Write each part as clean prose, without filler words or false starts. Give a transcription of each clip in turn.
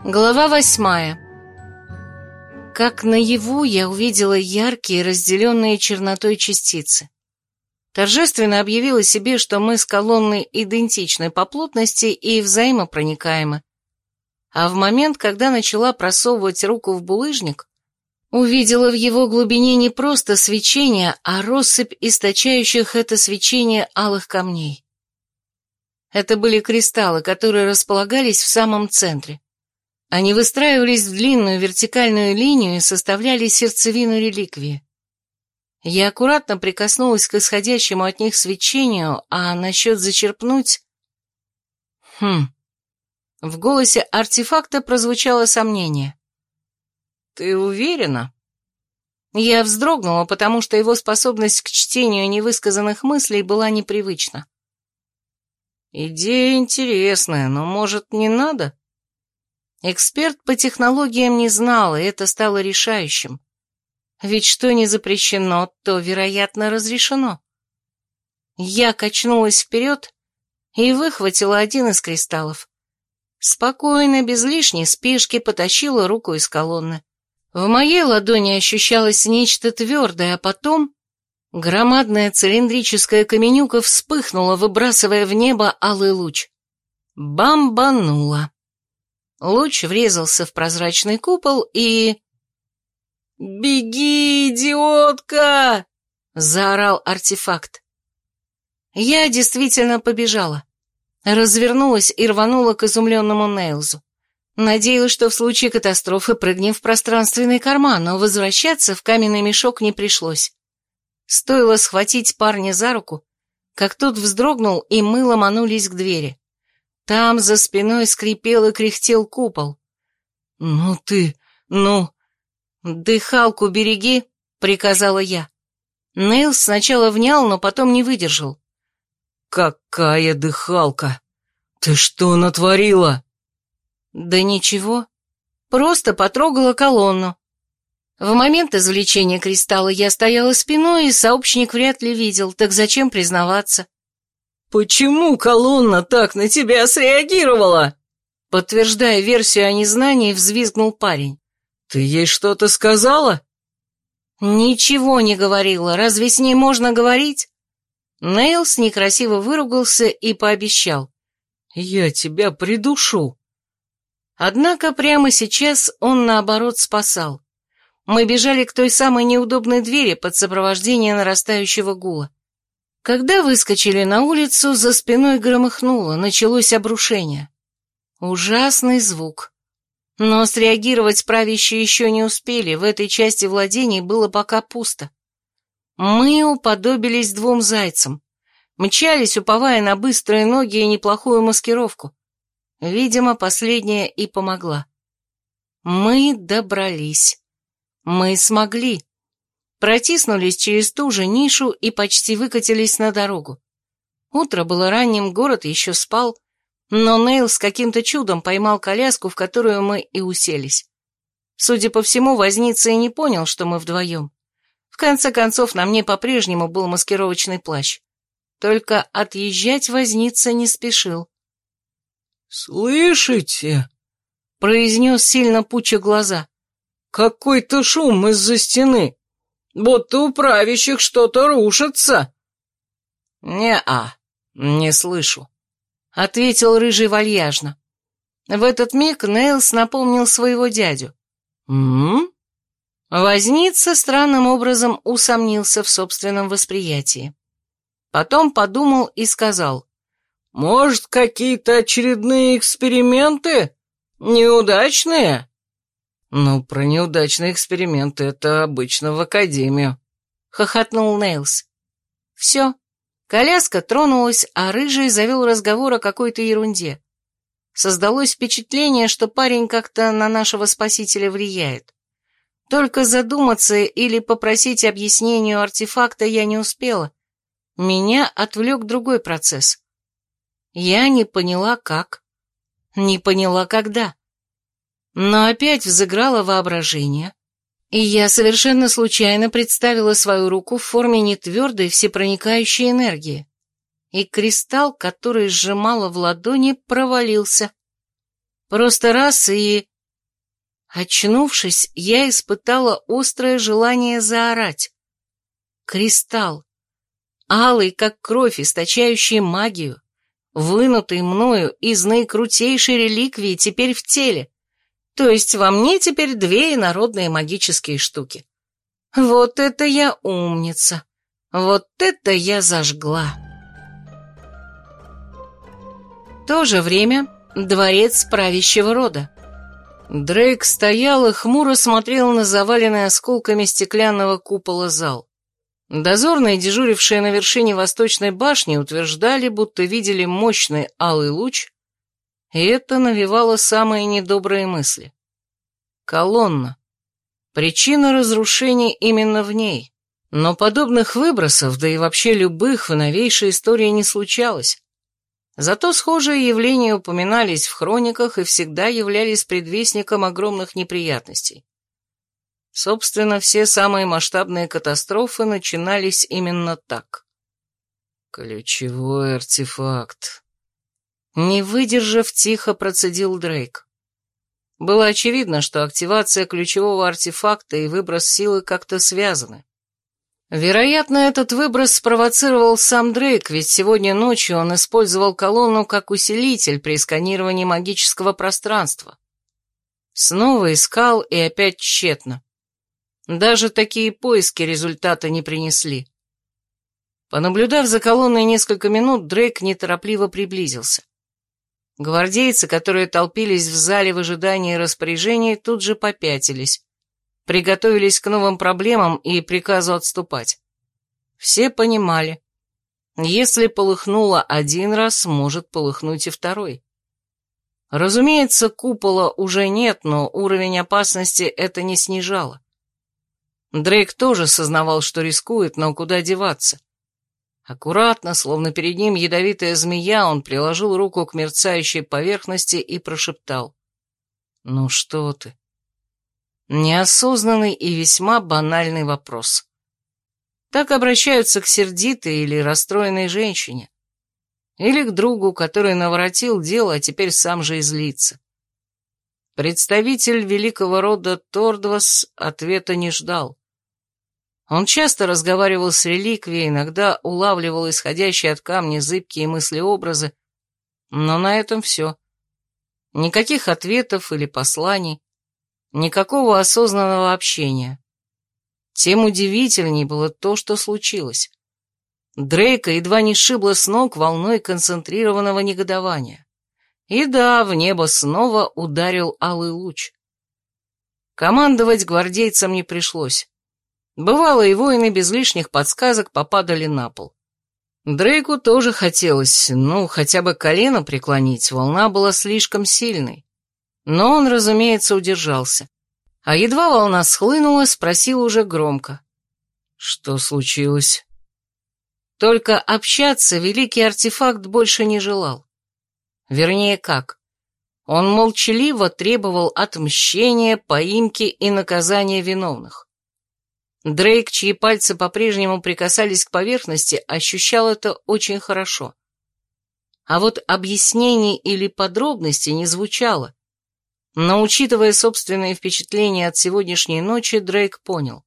Глава 8. Как наяву я увидела яркие, разделенные чернотой частицы. Торжественно объявила себе, что мы с колонной идентичны по плотности и взаимопроникаемы. А в момент, когда начала просовывать руку в булыжник, увидела в его глубине не просто свечение, а россыпь источающих это свечение алых камней. Это были кристаллы, которые располагались в самом центре. Они выстраивались в длинную вертикальную линию и составляли сердцевину реликвии. Я аккуратно прикоснулась к исходящему от них свечению, а насчет зачерпнуть... В голосе артефакта прозвучало сомнение. «Ты уверена?» Я вздрогнула, потому что его способность к чтению невысказанных мыслей была непривычна. «Идея интересная, но, может, не надо?» Эксперт по технологиям не знал, и это стало решающим. Ведь что не запрещено, то, вероятно, разрешено. Я качнулась вперед и выхватила один из кристаллов. Спокойно, без лишней спешки, потащила руку из колонны. В моей ладони ощущалось нечто твердое, а потом громадная цилиндрическая каменюка вспыхнула, выбрасывая в небо алый луч. Бамбанула. Луч врезался в прозрачный купол и... «Беги, идиотка!» — заорал артефакт. Я действительно побежала. Развернулась и рванула к изумленному Нейлзу. Надеялась, что в случае катастрофы прыгнем в пространственный карман, но возвращаться в каменный мешок не пришлось. Стоило схватить парня за руку, как тот вздрогнул, и мы ломанулись к двери. Там за спиной скрипел и кряхтел купол. «Дыхалку береги», — приказала я. Нейлс сначала внял, но потом не выдержал. «Какая дыхалка? Ты что натворила?» «Да ничего, просто потрогала колонну. В момент извлечения кристалла я стояла спиной, и сообщник вряд ли видел, так зачем признаваться?» «Почему колонна так на тебя среагировала?» Подтверждая версию о незнании, взвизгнул парень. «Ты ей что-то сказала?» «Ничего не говорила. Разве с ней можно говорить?» Нейлс некрасиво выругался и пообещал. «Я тебя придушу». Однако прямо сейчас он, наоборот, спасал. Мы бежали к той самой неудобной двери под сопровождение нарастающего гула. Когда выскочили на улицу, за спиной громыхнуло, началось обрушение. Ужасный звук. Но среагировать правящие еще не успели, в этой части владений было пока пусто. Мы уподобились двум зайцам. Мчались, уповая на быстрые ноги и неплохую маскировку. Видимо, последняя и помогла. Мы добрались. Мы смогли. Протиснулись через ту же нишу и почти выкатились на дорогу. Утро было ранним, город еще спал, но Нейлс каким-то чудом поймал коляску, в которую мы и уселись. Судя по всему, возница и не понял, что мы вдвоем. В конце концов, на мне по-прежнему был маскировочный плащ. Только отъезжать возница не спешил. «Слышите?» — произнес, сильно пуча глаза. «Какой-то шум из-за стены. Будто у правящих что-то рушится». «Не-а, не слышу», — ответил рыжий вальяжно. В этот миг Нейлс напомнил своего дядю. Возница странным образом усомнился в собственном восприятии. Потом подумал и сказал. «Может, какие-то очередные эксперименты? Неудачные?» «Ну, про неудачные эксперименты это обычно в академию», — хохотнул Нейлс. Все. Коляска тронулась, а рыжий завел разговор о какой-то ерунде. Создалось впечатление, что парень как-то на нашего спасителя влияет. Только задуматься или попросить объяснения у артефакта я не успела. Меня отвлек другой процесс. Я не поняла, как. Не поняла, когда. Но опять взыграло воображение, и я совершенно случайно представила свою руку в форме нетвердой всепроникающей энергии. И кристалл, который сжимала в ладони, провалился. Просто раз и... Очнувшись, я испытала острое желание заорать. Кристалл, алый, как кровь, источающий магию, вынутый мною из наикрутейшей реликвии теперь в теле, то есть во мне теперь 2 инородные магические штуки. Вот это я умница, вот это я зажгла. В то же время дворец правящего рода. Дрейк стоял и хмуро смотрел на заваленный осколками стеклянного купола зал. Дозорные, дежурившие на вершине восточной башни, утверждали, будто видели мощный алый луч, и это навевало самые недобрые мысли. Колонна. Причина разрушений именно в ней. Но подобных выбросов, да и вообще любых, в новейшей истории не случалось. Зато схожие явления упоминались в хрониках и всегда являлись предвестником огромных неприятностей. Собственно, все самые масштабные катастрофы начинались именно так. «Ключевой артефакт», — не выдержав, тихо процедил Дрейк. Было очевидно, что активация ключевого артефакта и выброс силы как-то связаны. Вероятно, этот выброс спровоцировал сам Дрейк, ведь сегодня ночью он использовал колонну как усилитель при сканировании магического пространства. Снова искал и опять тщетно. Даже такие поиски результата не принесли. Понаблюдав за колонной несколько минут, Дрейк неторопливо приблизился. Гвардейцы, которые толпились в зале в ожидании распоряжений, тут же попятились, приготовились к новым проблемам и приказу отступать. Все понимали, если полыхнуло один раз, может полыхнуть и второй. Разумеется, купола уже нет, но уровень опасности это не снижало. Дрейк тоже сознавал, что рискует, но куда деваться. Аккуратно, словно перед ним ядовитая змея, он приложил руку к мерцающей поверхности и прошептал: «Ну что ты?» Неосознанный и весьма банальный вопрос. Так обращаются к сердитой или расстроенной женщине. Или к другу, который наворотил дело, а теперь сам же и злится. Представитель великого рода Тордвас ответа не ждал. Он часто разговаривал с реликвией, иногда улавливал исходящие от камня зыбкие мысли-образы, но на этом все. Никаких ответов или посланий, никакого осознанного общения. Тем удивительней было то, что случилось. Дрейка едва не сшибло с ног волной концентрированного негодования. И да, в небо снова ударил алый луч. Командовать гвардейцам не пришлось. Бывало, и воины без лишних подсказок попадали на пол. Дрейку тоже хотелось, хотя бы колено преклонить, волна была слишком сильной. Но он, разумеется, удержался. А едва волна схлынула, спросил уже громко: «Что случилось?» Только общаться великий артефакт больше не желал. Вернее, как? Он молчаливо требовал отмщения, поимки и наказания виновных. Дрейк, чьи пальцы по-прежнему прикасались к поверхности, ощущал это очень хорошо. А вот объяснений или подробностей не звучало. Но, учитывая собственные впечатления от сегодняшней ночи, Дрейк понял.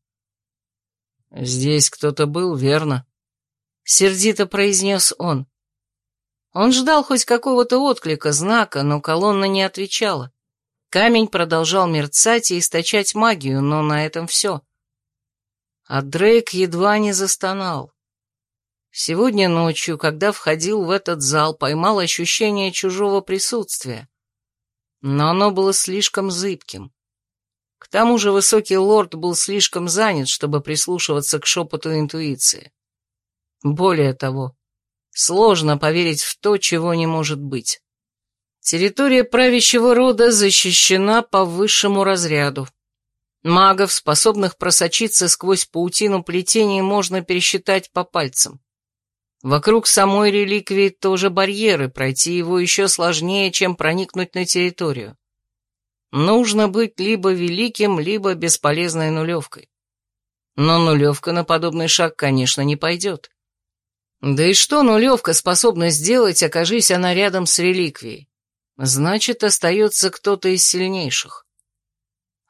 «Здесь кто-то был, верно?» — сердито произнес он. Он ждал хоть какого-то отклика, знака, но колонна не отвечала. Камень продолжал мерцать и источать магию, но на этом все. А Дрейк едва не застонал. Сегодня ночью, когда входил в этот зал, поймал ощущение чужого присутствия. Но оно было слишком зыбким. К тому же высокий лорд был слишком занят, чтобы прислушиваться к шепоту интуиции. Более того, сложно поверить в то, чего не может быть. Территория правящего рода защищена по высшему разряду. Магов, способных просочиться сквозь паутину плетений, можно пересчитать по пальцам. Вокруг самой реликвии тоже барьеры, пройти его еще сложнее, чем проникнуть на территорию. Нужно быть либо великим, либо бесполезной нулевкой. Но нулевка на подобный шаг, конечно, не пойдет. Да и что нулевка способна сделать, окажись она рядом с реликвией? Значит, остается кто-то из сильнейших.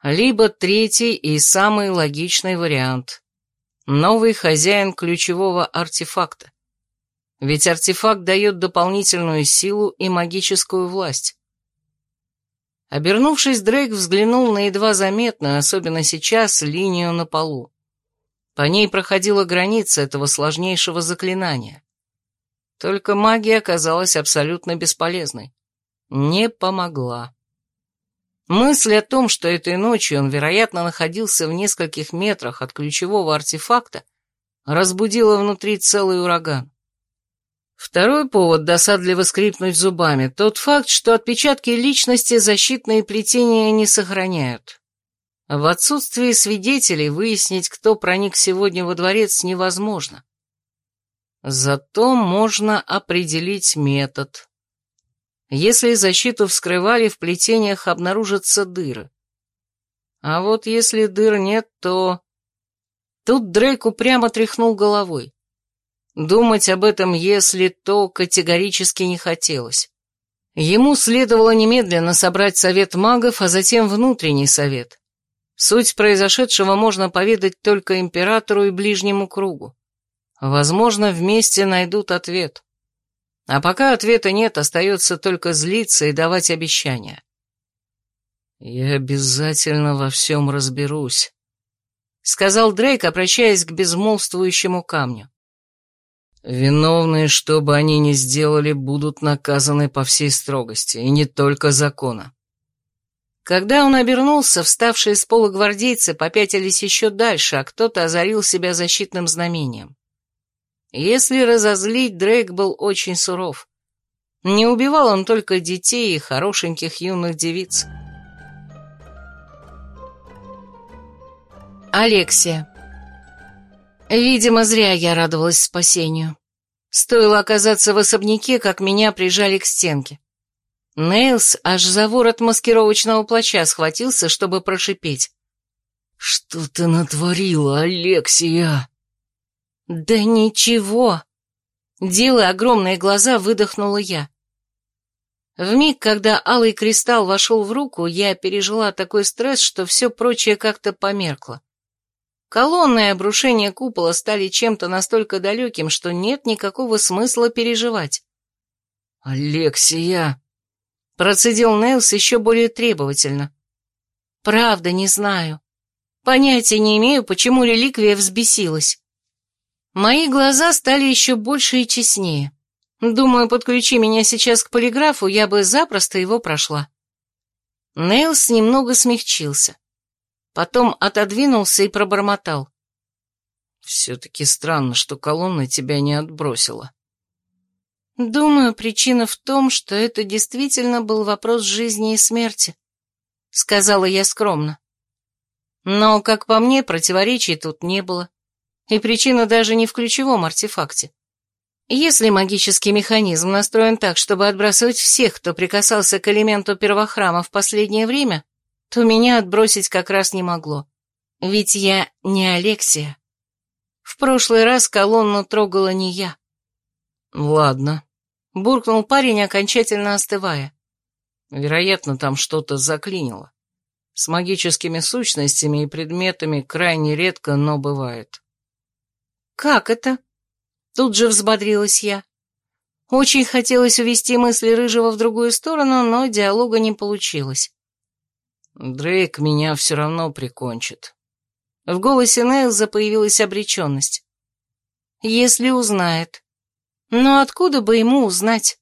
Либо третий и самый логичный вариант. Новый хозяин ключевого артефакта. Ведь артефакт дает дополнительную силу и магическую власть. Обернувшись, Дрейк взглянул на едва заметную, особенно сейчас, линию на полу. По ней проходила граница этого сложнейшего заклинания. Только магия оказалась абсолютно бесполезной. Не помогла. Мысль о том, что этой ночью он, вероятно, находился в нескольких метрах от ключевого артефакта, разбудила внутри целый ураган. Второй повод досадливо скрипнуть зубами — тот факт, что отпечатки личности защитные плетения не сохраняют. В отсутствии свидетелей выяснить, кто проник сегодня во дворец, невозможно. Зато можно определить метод. Если защиту вскрывали, в плетениях обнаружатся дыры. А вот если дыр нет, то... Тут Дрейк упрямо тряхнул головой. Думать об этом «если то» категорически не хотелось. Ему следовало немедленно собрать совет магов, а затем внутренний совет. Суть произошедшего можно поведать только императору и ближнему кругу. Возможно, вместе найдут ответ. А пока ответа нет, остается только злиться и давать обещания. «Я обязательно во всем разберусь», — сказал Дрейк, обращаясь к безмолвствующему камню. «Виновные, что бы они ни сделали, будут наказаны по всей строгости, и не только закона». Когда он обернулся, вставшие с пола гвардейцы попятились еще дальше, а кто-то озарил себя защитным знамением. Если разозлить, Дрейк был очень суров. Не убивал он только детей и хорошеньких юных девиц. Алексия. Видимо, зря я радовалась спасению. Стоило оказаться в особняке, как меня прижали к стенке. Нейлс аж за ворот маскировочного плаща схватился, чтобы прошипеть. «Что ты натворила, Алексия?» «Да ничего!» Делая огромные глаза, выдохнула я. Вмиг, когда алый кристалл вошел в руку, я пережила такой стресс, что все прочее как-то померкло. Колонны и обрушение купола стали чем-то настолько далеким, что нет никакого смысла переживать. «Алексия!» — процедил Нейлс еще более требовательно. «Правда, не знаю. Понятия не имею, почему реликвия взбесилась». Мои глаза стали еще больше и честнее. Думаю, подключи меня сейчас к полиграфу, я бы запросто его прошла. Нейлс немного смягчился. Потом отодвинулся и пробормотал. «Все-таки странно, что колонна тебя не отбросила». «Думаю, причина в том, что это действительно был вопрос жизни и смерти», — сказала я скромно. Но, как по мне, противоречий тут не было. И причина даже не в ключевом артефакте. Если магический механизм настроен так, чтобы отбрасывать всех, кто прикасался к элементу первохрама в последнее время, то меня отбросить как раз не могло. Ведь я не Алексия. В прошлый раз колонну трогала не я. «Ладно», — буркнул парень, окончательно остывая. «Вероятно, там что-то заклинило. С магическими сущностями и предметами крайне редко, но бывает». «Как это?» Тут же взбодрилась я. Очень хотелось увести мысли Рыжего в другую сторону, но диалога не получилось. «Дрейк меня все равно прикончит». В голосе Нейлза появилась обреченность. «Если узнает. Но откуда бы ему узнать?»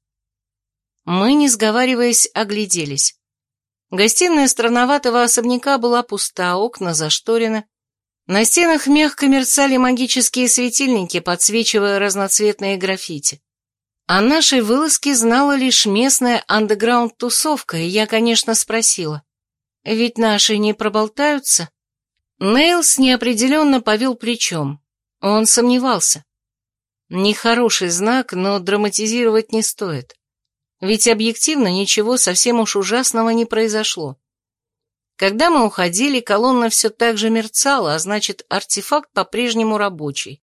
Мы, не сговариваясь, огляделись. Гостиная странноватого особняка была пуста, окна зашторены. На стенах мягко мерцали магические светильники, подсвечивая разноцветные граффити. О нашей вылазке знала лишь местная андеграунд-тусовка, и я, конечно, спросила. «Ведь наши не проболтаются?» Нейлс неопределенно повел плечом. Он сомневался. Нехороший знак, но драматизировать не стоит. Ведь объективно ничего совсем уж ужасного не произошло. Когда мы уходили, колонна все так же мерцала, а значит, артефакт по-прежнему рабочий.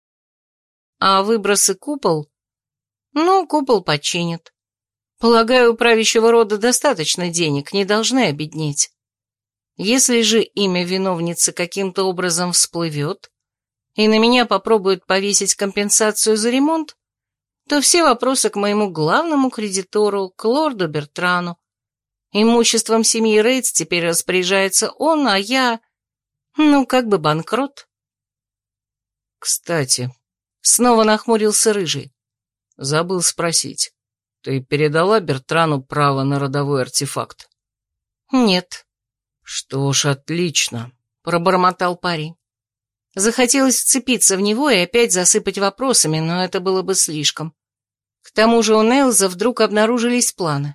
А выбросы купол? Ну, купол починят. Полагаю, у правящего рода достаточно денег, не должны обеднеть. Если же имя виновницы каким-то образом всплывет, и на меня попробуют повесить компенсацию за ремонт, то все вопросы к моему главному кредитору, к лорду Бертрану. Имуществом семьи Рейтс теперь распоряжается он, а я... как бы банкрот. Кстати, Снова нахмурился Рыжий. забыл спросить, ты передала Бертрану право на родовой артефакт? Нет. Что ж, отлично, Пробормотал парень. Захотелось вцепиться в него и опять засыпать вопросами, но это было бы слишком. К тому же у Нейлза вдруг обнаружились планы.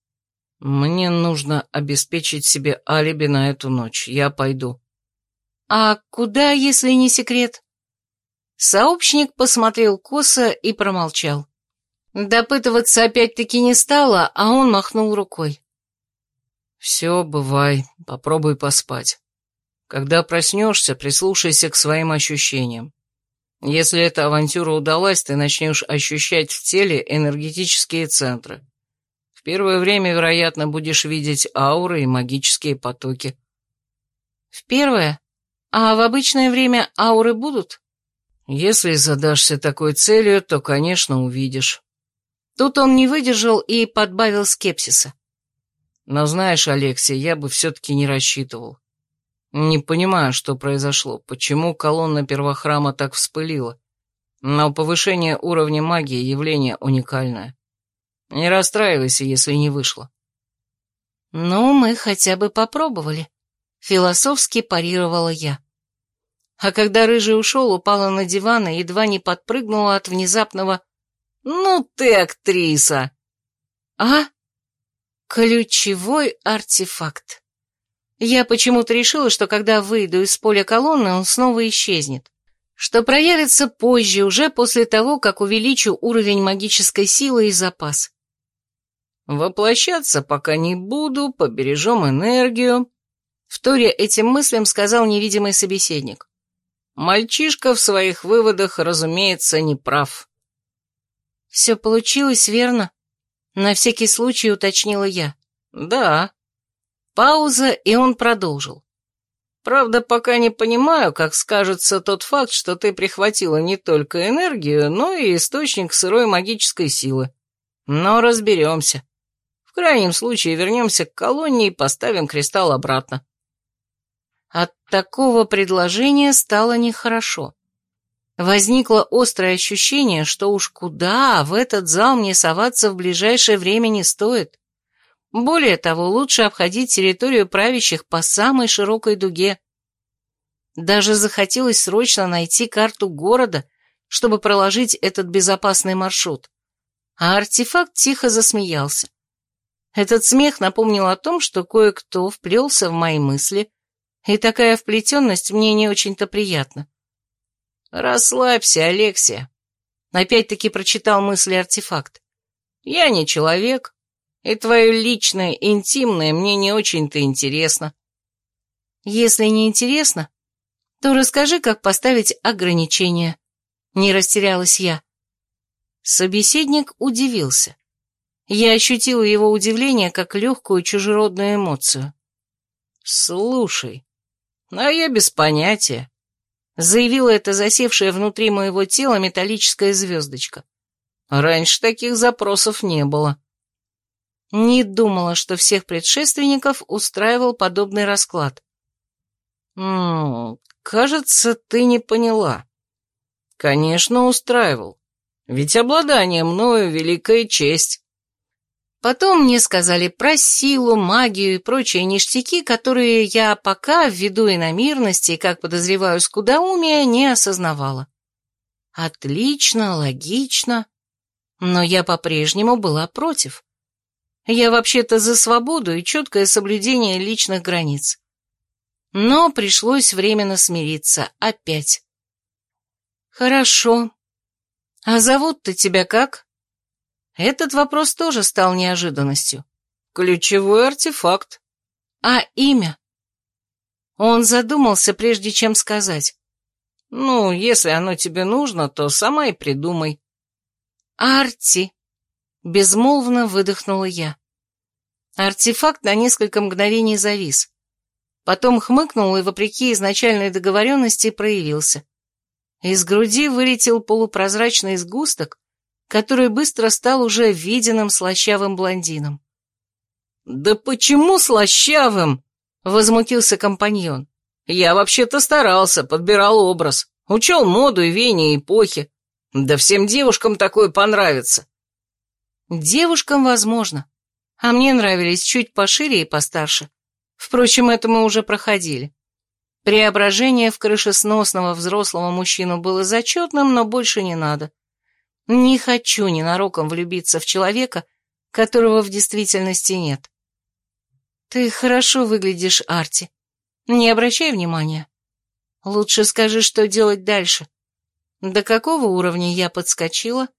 Мне нужно обеспечить себе алиби на эту ночь, я пойду. А куда, если не секрет? Сообщник посмотрел косо и промолчал. Допытываться опять-таки не стало, а он махнул рукой. Все, бывай, попробуй поспать. Когда проснешься, прислушайся к своим ощущениям. Если эта авантюра удалась, ты начнешь ощущать в теле энергетические центры. В первое время, вероятно, будешь видеть ауры и магические потоки. В первое? А в обычное время ауры будут? Если задашься такой целью, то, конечно, увидишь. Тут он не выдержал и подбавил скепсиса. Но знаешь, Алексей, я бы все-таки не рассчитывал. Не понимаю, что произошло, почему колонна первохрама так вспылила. Но повышение уровня магии — явление уникальное. Не расстраивайся, если не вышло. Ну, мы хотя бы попробовали. Философски парировала я. А когда Рыжий ушел, упала на диван и едва не подпрыгнула от внезапного «Ну ты актриса!» А? Ключевой артефакт. Я почему-то решила, что когда выйду из поля колонны, он снова исчезнет. Что проявится позже, уже после того, как увеличу уровень магической силы и запас. Воплощаться пока не буду, побережем энергию. Вторя этим мыслям сказал невидимый собеседник. Мальчишка в своих выводах, разумеется, не прав. Все получилось верно? На всякий случай уточнила я. Да. Пауза, и он продолжил. Правда, пока не понимаю, как скажется тот факт, что ты прихватила не только энергию, но и источник сырой магической силы. Но разберемся. В крайнем случае вернемся к колонне и поставим кристалл обратно. От такого предложения стало нехорошо. Возникло острое ощущение, что уж куда в этот зал мне соваться в ближайшее время не стоит. Более того, лучше обходить территорию правящих по самой широкой дуге. Даже захотелось срочно найти карту города, чтобы проложить этот безопасный маршрут. А артефакт тихо засмеялся. Этот смех напомнил о том, что кое-кто вплелся в мои мысли, и такая вплетенность мне не очень-то приятна. «Расслабься, Алексия», — опять-таки прочитал мысли артефакт. «Я не человек, и твое личное, интимное мне не очень-то интересно». «Если не интересно, то расскажи, как поставить ограничения». Не растерялась я. Собеседник удивился. Я ощутила его удивление как легкую чужеродную эмоцию. «Слушай, а я без понятия», — заявила эта засевшая внутри моего тела металлическая звездочка. «Раньше таких запросов не было». Не думала, что всех предшественников устраивал подобный расклад. Кажется, ты не поняла. Конечно, устраивал. Ведь обладание мною — великая честь. Потом мне сказали про силу, магию и прочие ништяки, которые я пока, ввиду иномирности и, как подозреваю, скудоумия, не осознавала. Отлично, логично, но я по-прежнему была против. Я вообще-то за свободу и четкое соблюдение личных границ. Но пришлось временно смириться опять. Хорошо. А зовут-то тебя как? Этот вопрос тоже стал неожиданностью. Ключевой артефакт. А имя? Он задумался, прежде чем сказать. Если оно тебе нужно, то сама и придумай. Арти. Безмолвно выдохнула я. Артефакт на несколько мгновений завис. Потом хмыкнул и, вопреки изначальной договоренности, проявился. Из груди вылетел полупрозрачный сгусток, который быстро стал уже виденным слащавым блондином. «Да почему слащавым?» — возмутился компаньон. «Я вообще-то старался, подбирал образ, учел моду и веяния эпохи. Да всем девушкам такое понравится». «Девушкам, возможно, а мне нравились чуть пошире и постарше. Впрочем, это мы уже проходили. Преображение в крышесносного взрослого мужчину было зачетным, но больше не надо. Не хочу ненароком влюбиться в человека, которого в действительности нет. Ты хорошо выглядишь, Арти. Не обращай внимания. Лучше скажи, что делать дальше. До какого уровня я подскочила?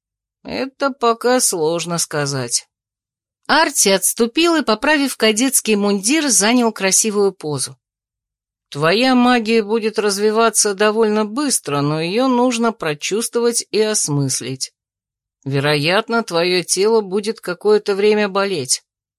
Это пока сложно сказать. Арти отступил и, поправив кадетский мундир, занял красивую позу. Твоя магия будет развиваться довольно быстро, но ее нужно прочувствовать и осмыслить. Вероятно, твое тело будет какое-то время болеть.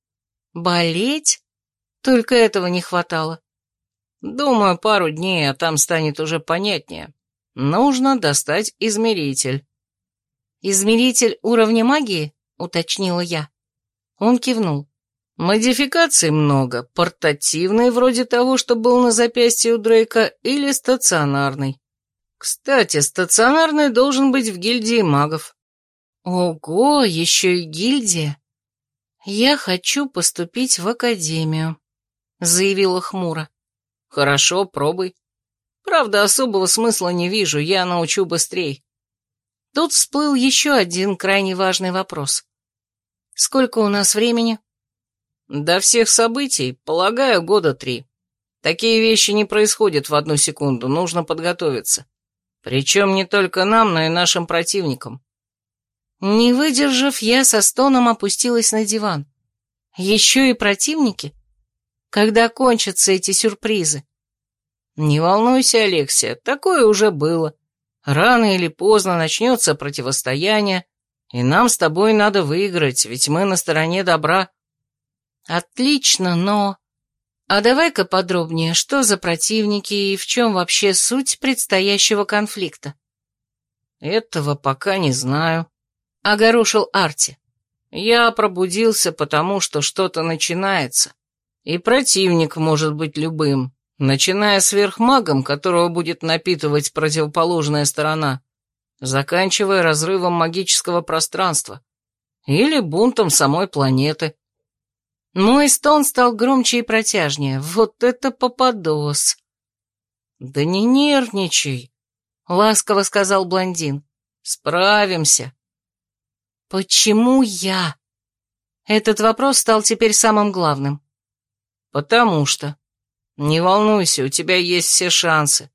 Болеть? Только этого не хватало. Думаю, пару дней, а там станет уже понятнее. Нужно достать измеритель. Измеритель уровня магии? Уточнила я. Он кивнул. Модификаций много, портативный, вроде того, что был на запястье у Дрейка, или стационарный. Кстати, стационарный должен быть в гильдии магов. Ого, еще и гильдия. Я хочу поступить в академию, заявила хмуро. Хорошо, пробуй. Правда, особого смысла не вижу, я научу быстрей. Тут всплыл еще один крайне важный вопрос. Сколько у нас времени? До всех событий, полагаю, 3 года. Такие вещи не происходят в одну секунду, нужно подготовиться. Причем не только нам, но и нашим противникам. Не выдержав, я со стоном опустилась на диван. Еще и противники? Когда кончатся эти сюрпризы? Не волнуйся, Алексия, такое уже было. Рано или поздно начнется противостояние, и нам с тобой надо выиграть, ведь мы на стороне добра. Отлично, но... А давай-ка подробнее, что за противники и в чем вообще суть предстоящего конфликта? Этого пока не знаю, огорошил Арти. Я пробудился, потому что что-то начинается, и противник может быть любым, начиная сверхмагом, которого будет напитывать противоположная сторона, заканчивая разрывом магического пространства или бунтом самой планеты. Мой стон стал громче и протяжнее. Вот это попадос! Да не нервничай, ласково сказал блондин. Справимся. Почему я? Этот вопрос стал теперь самым главным. Потому что. Не волнуйся, у тебя есть все шансы.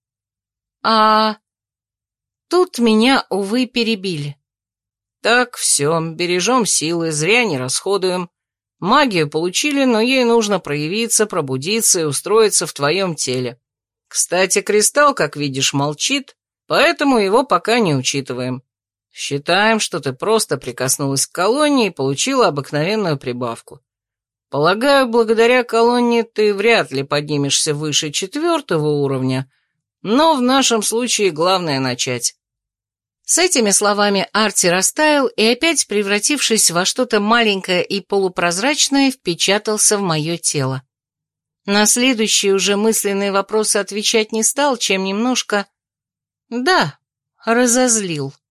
Тут меня, увы, перебили. Так, все, бережем силы, зря не расходуем. Магию получили, но ей нужно проявиться, пробудиться и устроиться в твоем теле. Кстати, кристалл, как видишь, молчит, поэтому его пока не учитываем. Считаем, что ты просто прикоснулась к колонне и получила обыкновенную прибавку. Полагаю, благодаря колонне ты вряд ли поднимешься выше 4-го уровня, но в нашем случае главное начать. С этими словами Арти растаял и опять, превратившись во что-то маленькое и полупрозрачное, впечатался в мое тело. На следующие уже мысленные вопросы отвечать не стал, чем немножко... разозлил.